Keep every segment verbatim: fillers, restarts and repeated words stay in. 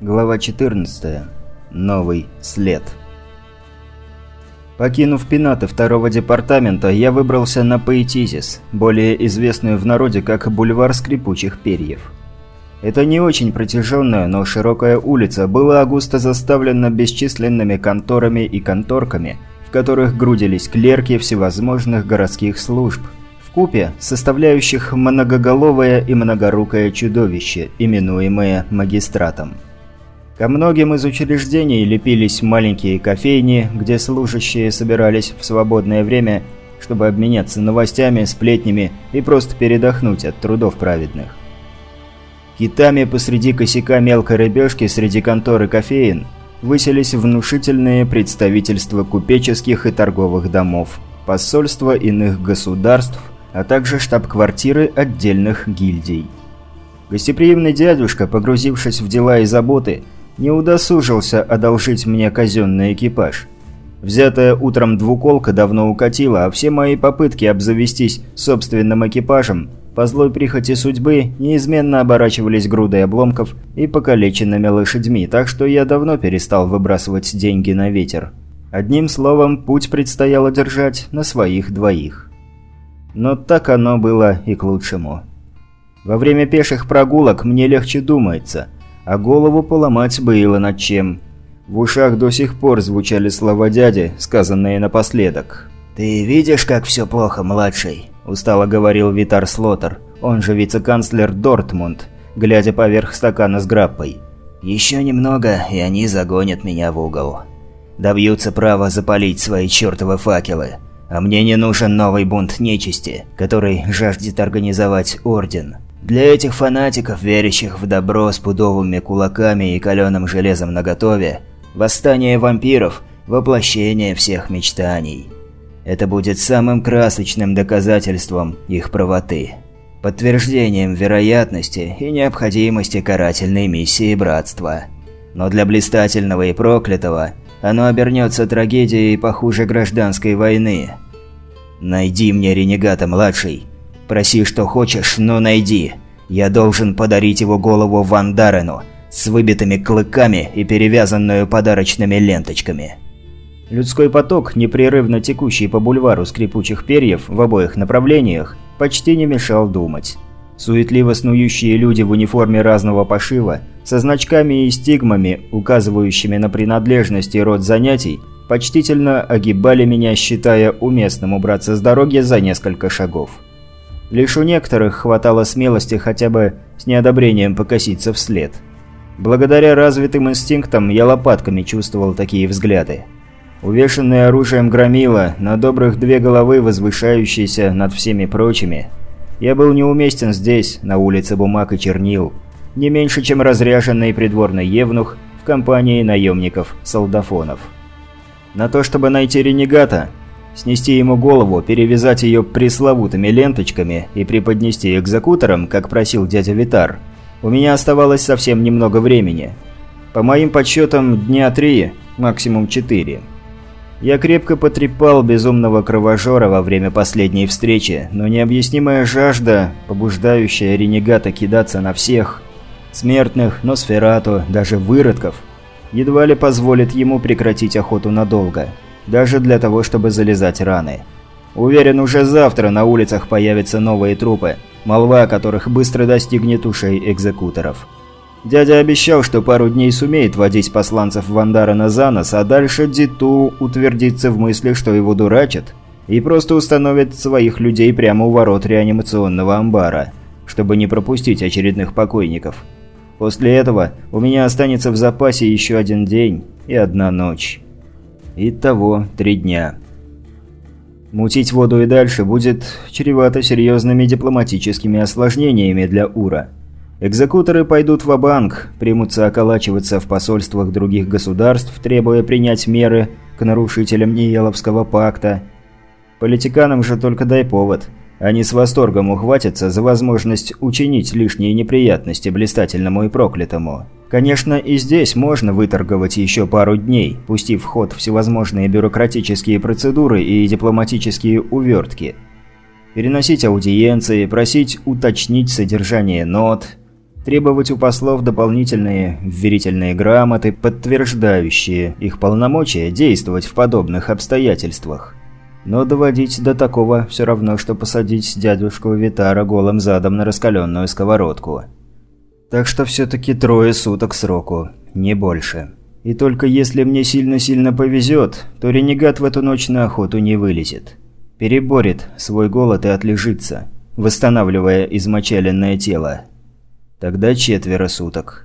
Глава четырнадцатая. Новый след. Покинув пенаты второго департамента, я выбрался на Поэтизис, более известную в народе как бульвар скрипучих перьев. Это не очень протяженная, но широкая улица была густо заставлена бесчисленными конторами и конторками, в которых грудились клерки всевозможных городских служб, вкупе составляющих многоголовое и многорукое чудовище, именуемое магистратом. Ко многим из учреждений лепились маленькие кофейни, где служащие собирались в свободное время, чтобы обменяться новостями, сплетнями и просто передохнуть от трудов праведных. Китами посреди косяка мелкой рыбешки среди контор и кофеин высились внушительные представительства купеческих и торговых домов, посольства иных государств, а также штаб-квартиры отдельных гильдий. Гостеприимный дядюшка, погрузившись в дела и заботы, не удосужился одолжить мне казенный экипаж. Взятая утром двуколка давно укатила, а все мои попытки обзавестись собственным экипажем по злой прихоти судьбы неизменно оборачивались грудой обломков и покалеченными лошадьми, так что я давно перестал выбрасывать деньги на ветер. Одним словом, путь предстояло держать на своих двоих. Но так оно было и к лучшему. Во время пеших прогулок мне легче думается, а голову поломать было над чем. В ушах до сих пор звучали слова дяди, сказанные напоследок. «Ты видишь, как все плохо, младший?» – устало говорил Витар Слотер, он же вице-канцлер Дортмунд, глядя поверх стакана с граппой. «Еще немного, и они загонят меня в угол. Добьются права запалить свои чертовы факелы. А мне не нужен новый бунт нечисти, который жаждет организовать орден. Для этих фанатиков, верящих в добро с пудовыми кулаками и каленым железом наготове, восстание вампиров – воплощение всех мечтаний. Это будет самым красочным доказательством их правоты, подтверждением вероятности и необходимости карательной миссии братства. Но для блистательного и проклятого оно обернется трагедией похуже гражданской войны. Найди мне ренегата, младший. Проси, что хочешь, но найди. Я должен подарить его голову Ван Дарену с выбитыми клыками и перевязанную подарочными ленточками». Людской поток, непрерывно текущий по бульвару скрипучих перьев в обоих направлениях, почти не мешал думать. Суетливо снующие люди в униформе разного пошива, со значками и стигмами, указывающими на принадлежность и род занятий, почтительно огибали меня, считая уместным убраться с дороги за несколько шагов. Лишь у некоторых хватало смелости хотя бы с неодобрением покоситься вслед. Благодаря развитым инстинктам я лопатками чувствовал такие взгляды. Увешанный оружием громила, на добрых две головы возвышающийся над всеми прочими, я был неуместен здесь, на улице бумаг и чернил, не меньше, чем разряженный придворный евнух в компании наемников-солдафонов. На то, чтобы найти ренегата, снести ему голову, перевязать ее пресловутыми ленточками и преподнести экзекуторам, как просил дядя Витар, у меня оставалось совсем немного времени. По моим подсчетам, дня три, максимум четыре. Я крепко потрепал безумного кровожора во время последней встречи, но необъяснимая жажда, побуждающая ренегата кидаться на всех, смертных, Носферату, даже выродков, едва ли позволит ему прекратить охоту надолго, даже для того, чтобы залезать раны. Уверен, уже завтра на улицах появятся новые трупы, молва о которых быстро достигнет ушей экзекуторов. Дядя обещал, что пару дней сумеет водить посланцев Ван Дарена за нос, а дальше Диту утвердится в мысли, что его дурачат, и просто установит своих людей прямо у ворот реанимационного амбара, чтобы не пропустить очередных покойников. После этого у меня останется в запасе еще один день и одна ночь. Итого три дня. Мутить воду и дальше будет чревато серьезными дипломатическими осложнениями для Ура. Экзекуторы пойдут ва-банк, примутся околачиваться в посольствах других государств, требуя принять меры к нарушителям Ниеловского пакта. Политиканам же только дай повод. Они с восторгом ухватятся за возможность учинить лишние неприятности блистательному и проклятому. Конечно, и здесь можно выторговать еще пару дней, пустив в ход всевозможные бюрократические процедуры и дипломатические увертки. Переносить аудиенции, просить уточнить содержание нот. требовать у послов дополнительные вверительные грамоты, подтверждающие их полномочия действовать в подобных обстоятельствах. Но доводить до такого все равно, что посадить дядюшку Витара голым задом на раскаленную сковородку. Так что все-таки трое суток сроку, не больше. И только если мне сильно-сильно повезет, то ренегат в эту ночь на охоту не вылезет. Переборет свой голод и отлежится, восстанавливая измочаленное тело. Тогда четверо суток.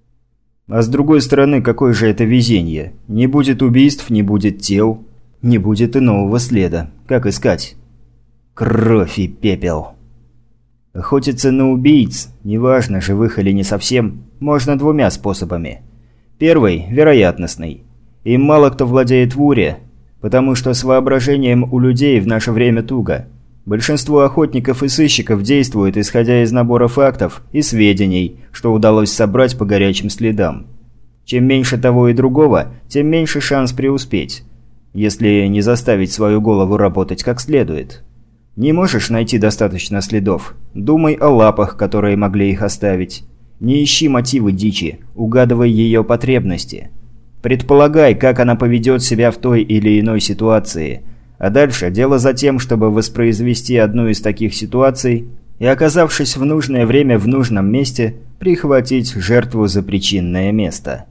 А с другой стороны, какое же это везение? Не будет убийств, не будет тел, не будет и нового следа. Как искать? Кровь и пепел. Охотиться на убийц, неважно, живых или не совсем, можно двумя способами. Первый – вероятностный. Им мало кто владеет в Уре, потому что с воображением у людей в наше время туго. Большинство охотников и сыщиков действуют, исходя из набора фактов и сведений, что удалось собрать по горячим следам. Чем меньше того и другого, тем меньше шанс преуспеть, если не заставить свою голову работать как следует. Не можешь найти достаточно следов? Думай о лапах, которые могли их оставить. Не ищи мотивы дичи, угадывай ее потребности. Предполагай, как она поведет себя в той или иной ситуации. А дальше дело за тем, чтобы воспроизвести одну из таких ситуаций и, оказавшись в нужное время в нужном месте, прихватить жертву за причинное место.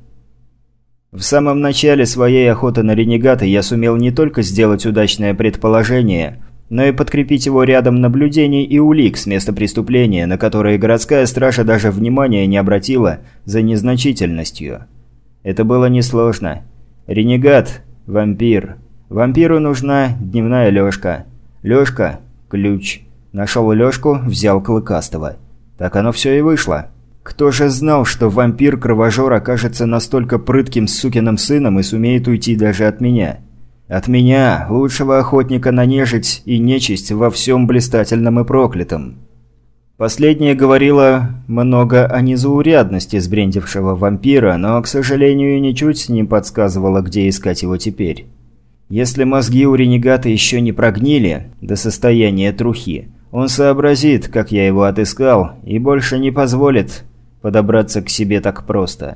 В самом начале своей охоты на ренегата я сумел не только сделать удачное предположение, но и подкрепить его рядом наблюдений и улик с места преступления, на которые городская стража даже внимания не обратила за незначительностью. Это было несложно. Ренегат – вампир. Вампиру нужна дневная лёжка. Лёжка – ключ. Нашел лёжку, взял Клыкастого. Так оно все и вышло. Кто же знал, что вампир-кровожор окажется настолько прытким сукиным сыном и сумеет уйти даже от меня? От меня, лучшего охотника на нежить и нечисть во всем блистательном и проклятом. Последнее говорило много о незаурядности сбрендившего вампира, но, к сожалению, ничуть не подсказывало, где искать его теперь. Если мозги у ренегата еще не прогнили до состояния трухи, он сообразит, как я его отыскал, и больше не позволит подобраться к себе так просто.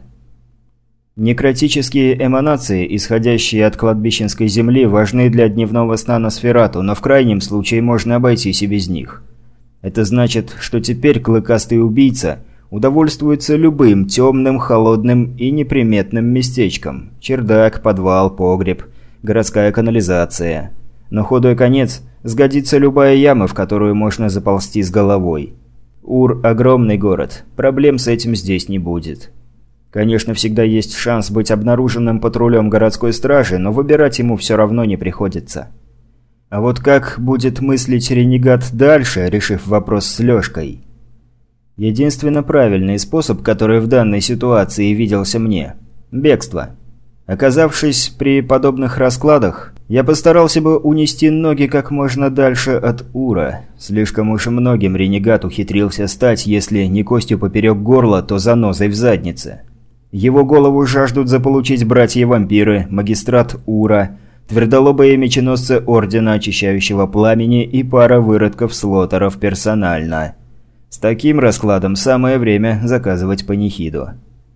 Некротические эманации, исходящие от кладбищенской земли, важны для дневного сна Носферату, но в крайнем случае можно обойтись и без них. Это значит, что теперь клыкастый убийца удовольствуется любым темным, холодным и неприметным местечком. Чердак, подвал, погреб, городская канализация. На худой конец сгодится любая яма, в которую можно заползти с головой. Ур – огромный город, проблем с этим здесь не будет. Конечно, всегда есть шанс быть обнаруженным патрулем городской стражи, но выбирать ему все равно не приходится. А вот как будет мыслить ренегат дальше, решив вопрос с Лёшкой? Единственно правильный способ, который в данной ситуации виделся мне – бегство. Оказавшись при подобных раскладах, я постарался бы унести ноги как можно дальше от Ура. Слишком уж многим ренегат ухитрился стать, если не костью поперек горла, то занозой в заднице. Его голову жаждут заполучить братья-вампиры, магистрат Ура, твердолобые меченосцы Ордена Очищающего Пламени и пара выродков-слоттеров персонально. С таким раскладом самое время заказывать панихиду.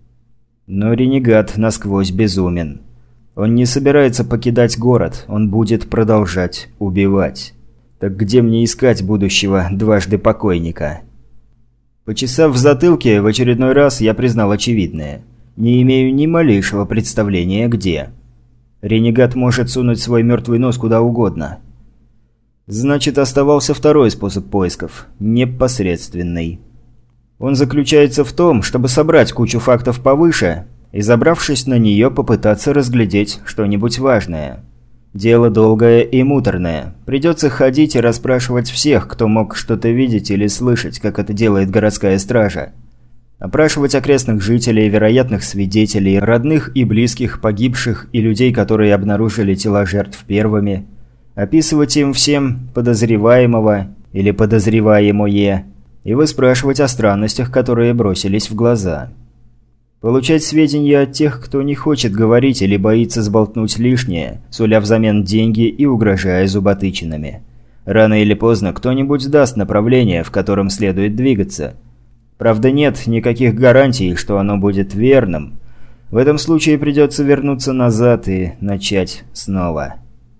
Но ренегат насквозь безумен. Он не собирается покидать город, он будет продолжать убивать. Так где мне искать будущего дважды покойника? Почесав в затылке, в очередной раз я признал очевидное. Не имею ни малейшего представления, где. Ренегат может сунуть свой мертвый нос куда угодно. Значит, оставался второй способ поисков – непосредственный. Он заключается в том, чтобы собрать кучу фактов повыше и, забравшись на нее, попытаться разглядеть что-нибудь важное. Дело долгое и муторное. Придется ходить и расспрашивать всех, кто мог что-то видеть или слышать, как это делает городская стража. Опрашивать окрестных жителей, вероятных свидетелей, родных и близких погибших и людей, которые обнаружили тела жертв первыми. Описывать им всем подозреваемого или подозреваемое и выспрашивать о странностях, которые бросились в глаза. Получать сведения от тех, кто не хочет говорить или боится сболтнуть лишнее, суля взамен деньги и угрожая зуботычинами. Рано или поздно кто-нибудь даст направление, в котором следует двигаться. Правда, нет никаких гарантий, что оно будет верным. В этом случае придется вернуться назад и начать снова.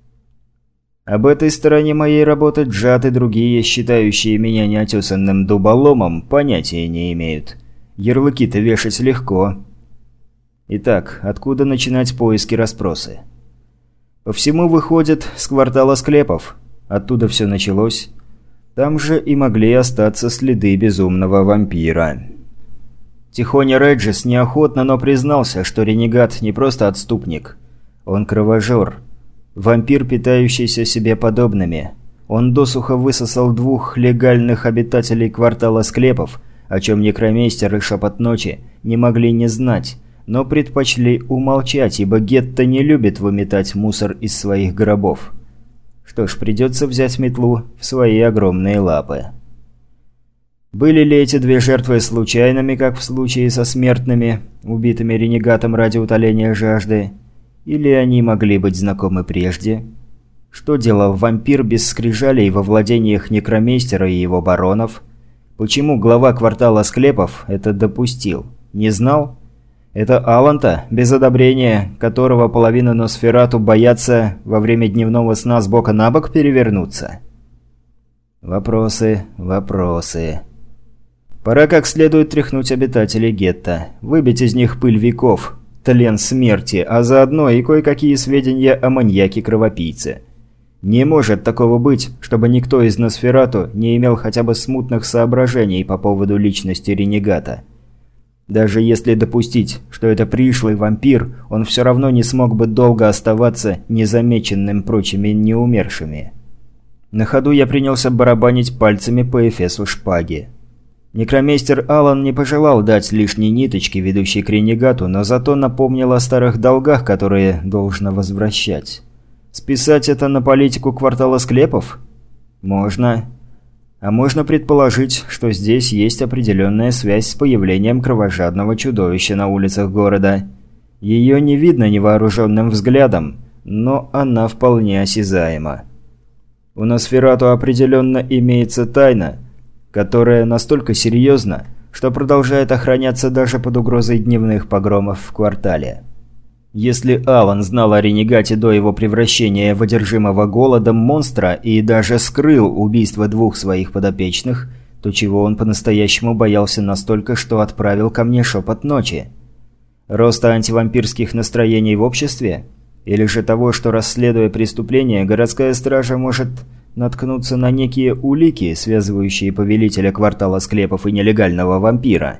Об этой стороне моей работы Джад и другие, считающие меня неотесанным дуболомом, понятия не имеют. Ярлыки-то вешать легко. Итак, откуда начинать поиски-расспросы? По всему выходит с квартала склепов. Оттуда все началось. Там же и могли остаться следы безумного вампира. Тихоня Реджис неохотно, но признался, что ренегат не просто отступник. Он кровожор. Вампир, питающийся себе подобными. Он досуха высосал двух легальных обитателей квартала склепов, о чем некромейстер и Шепот Ночи не могли не знать, но предпочли умолчать, ибо гетто не любит выметать мусор из своих гробов. Что ж, придется взять метлу в свои огромные лапы. Были ли эти две жертвы случайными, как в случае со смертными, убитыми ренегатом ради утоления жажды? Или они могли быть знакомы прежде? Что делал вампир без скрижалей во владениях некромейстера и его баронов? Почему глава квартала склепов это допустил? Не знал? Это Аланта, без одобрения которого половина Носферату боятся во время дневного сна с бока на бок перевернуться? Вопросы, вопросы. Пора как следует тряхнуть обитателей гетто, выбить из них пыль веков, тлен смерти, а заодно и кое-какие сведения о маньяке-кровопийце. Не может такого быть, чтобы никто из Носферату не имел хотя бы смутных соображений по поводу личности ренегата. Даже если допустить, что это пришлый вампир, он все равно не смог бы долго оставаться незамеченным прочими неумершими. На ходу я принялся барабанить пальцами по эфесу шпаги. Некромейстер Алан не пожелал дать лишней ниточки, ведущей к ренегату, но зато напомнил о старых долгах, которые должно возвращать. Списать это на политику квартала склепов? Можно. А можно предположить, что здесь есть определенная связь с появлением кровожадного чудовища на улицах города. Ее не видно невооруженным взглядом, но она вполне осязаема. У Носферату определенно имеется тайна, которая настолько серьезна, что продолжает охраняться даже под угрозой дневных погромов в квартале. Если Алан знал о ренегате до его превращения в одержимого голодом монстра и даже скрыл убийство двух своих подопечных, то чего он по-настоящему боялся настолько, что отправил ко мне Шепот Ночи? Роста антивампирских настроений в обществе? Или же того, что, расследуя преступление, городская стража может наткнуться на некие улики, связывающие повелителя квартала склепов и нелегального вампира?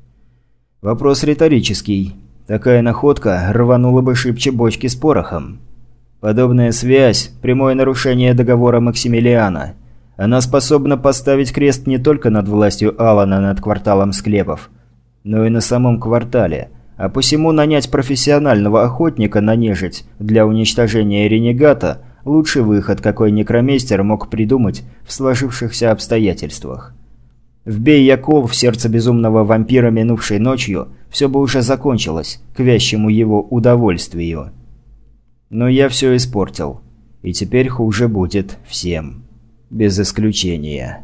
Вопрос риторический. Такая находка рванула бы шибче бочки с порохом. Подобная связь – прямое нарушение договора Максимилиана. Она способна поставить крест не только над властью Алана над кварталом склепов, но и на самом квартале, а посему нанять профессионального охотника на нежить для уничтожения ренегата – лучший выход, какой некромейстер мог придумать в сложившихся обстоятельствах. Вбей я кол в сердце безумного вампира минувшей ночью, все бы уже закончилось, к вящему его удовольствию. Но я все испортил. И теперь хуже будет всем. Без исключения.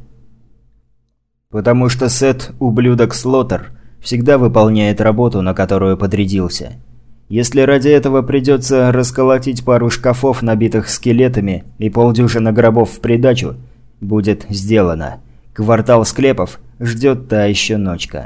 Потому что Сет, ублюдок Слотер, всегда выполняет работу, на которую подрядился. Если ради этого придется расколотить пару шкафов, набитых скелетами, и полдюжины гробов в придачу, будет сделано. Квартал склепов ждет та еще ночка.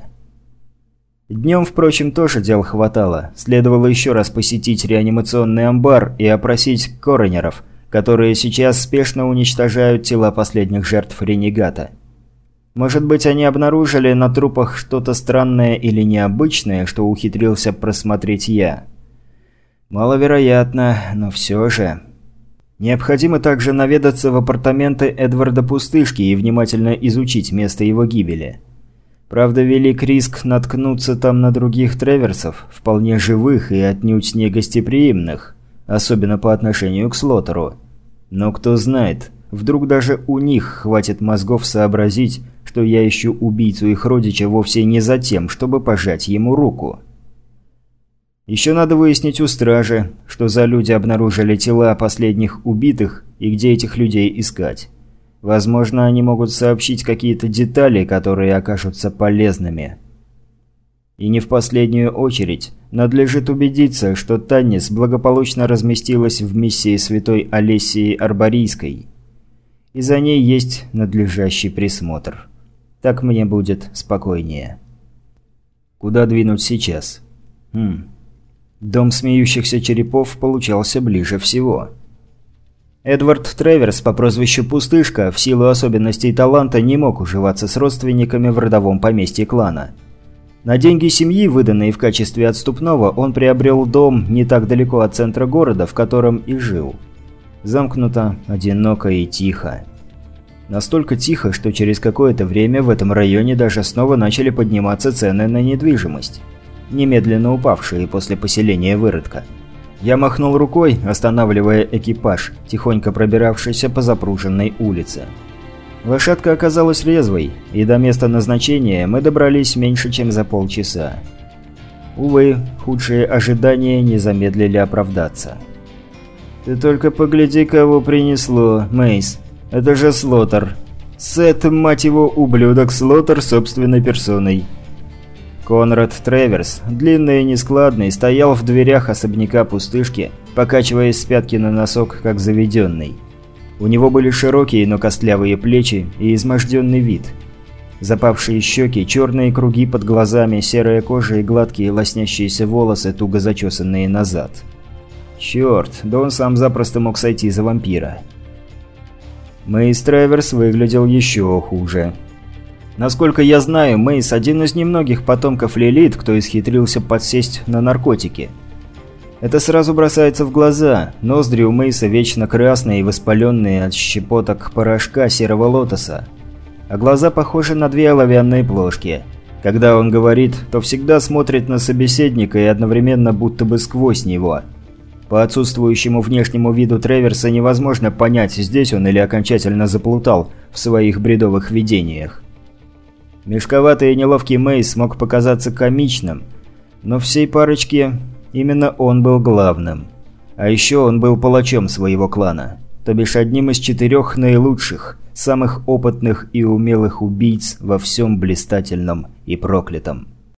Днем, впрочем, тоже дел хватало. Следовало еще раз посетить реанимационный амбар и опросить коронеров, которые сейчас спешно уничтожают тела последних жертв ренегата. Может быть, они обнаружили на трупах что-то странное или необычное, что ухитрился просмотреть я. Маловероятно, но все же. Необходимо также наведаться в апартаменты Эдварда Пустышки и внимательно изучить место его гибели. Правда, велик риск наткнуться там на других Треверсов, вполне живых и отнюдь не гостеприимных, особенно по отношению к Слотеру. Но кто знает, вдруг даже у них хватит мозгов сообразить, что я ищу убийцу их родича вовсе не за тем, чтобы пожать ему руку. Еще надо выяснить у стражи, что за люди обнаружили тела последних убитых и где этих людей искать. Возможно, они могут сообщить какие-то детали, которые окажутся полезными. И не в последнюю очередь, надлежит убедиться, что Таннис благополучно разместилась в миссии святой Олесии Арборийской. И за ней есть надлежащий присмотр. Так мне будет спокойнее. Куда двинуть сейчас? Хм. Дом смеющихся черепов получался ближе всего. Эдвард Треверс по прозвищу Пустышка в силу особенностей таланта не мог уживаться с родственниками в родовом поместье клана. На деньги семьи, выданные в качестве отступного, он приобрел дом не так далеко от центра города, в котором и жил. Замкнуто, одиноко и тихо. Настолько тихо, что через какое-то время в этом районе даже снова начали подниматься цены на недвижимость, немедленно упавшие после поселения выродка. Я махнул рукой, останавливая экипаж, тихонько пробиравшийся по запруженной улице. Лошадка оказалась резвой, и до места назначения мы добрались меньше, чем за полчаса. Увы, худшие ожидания не замедлили оправдаться. «Ты только погляди, кого принесло, Мейс. Это же Слотер. Сет, мать его, ублюдок Слотер собственной персоной». Конрад Треверс, длинный и нескладный, стоял в дверях особняка Пустышки, покачиваясь с пятки на носок, как заведенный. У него были широкие, но костлявые плечи и изможденный вид. Запавшие щеки, черные круги под глазами, серая кожа и гладкие лоснящиеся волосы, туго зачесанные назад. Черт, да он сам запросто мог сойти за вампира. Мейс Треверс выглядел еще хуже. Насколько я знаю, Мейс – один из немногих потомков Лилит, кто исхитрился подсесть на наркотики. Это сразу бросается в глаза. Ноздри у Мейса вечно красные и воспаленные от щепоток порошка серого лотоса. А глаза похожи на две оловянные плошки. Когда он говорит, то всегда смотрит на собеседника и одновременно будто бы сквозь него. По отсутствующему внешнему виду Треверса невозможно понять, здесь он или окончательно заплутал в своих бредовых видениях. Мешковатый и неловкий Мейс мог показаться комичным, но всей парочке именно он был главным. А еще он был палачом своего клана, то бишь одним из четырех наилучших, самых опытных и умелых убийц во всем блистательном и проклятом.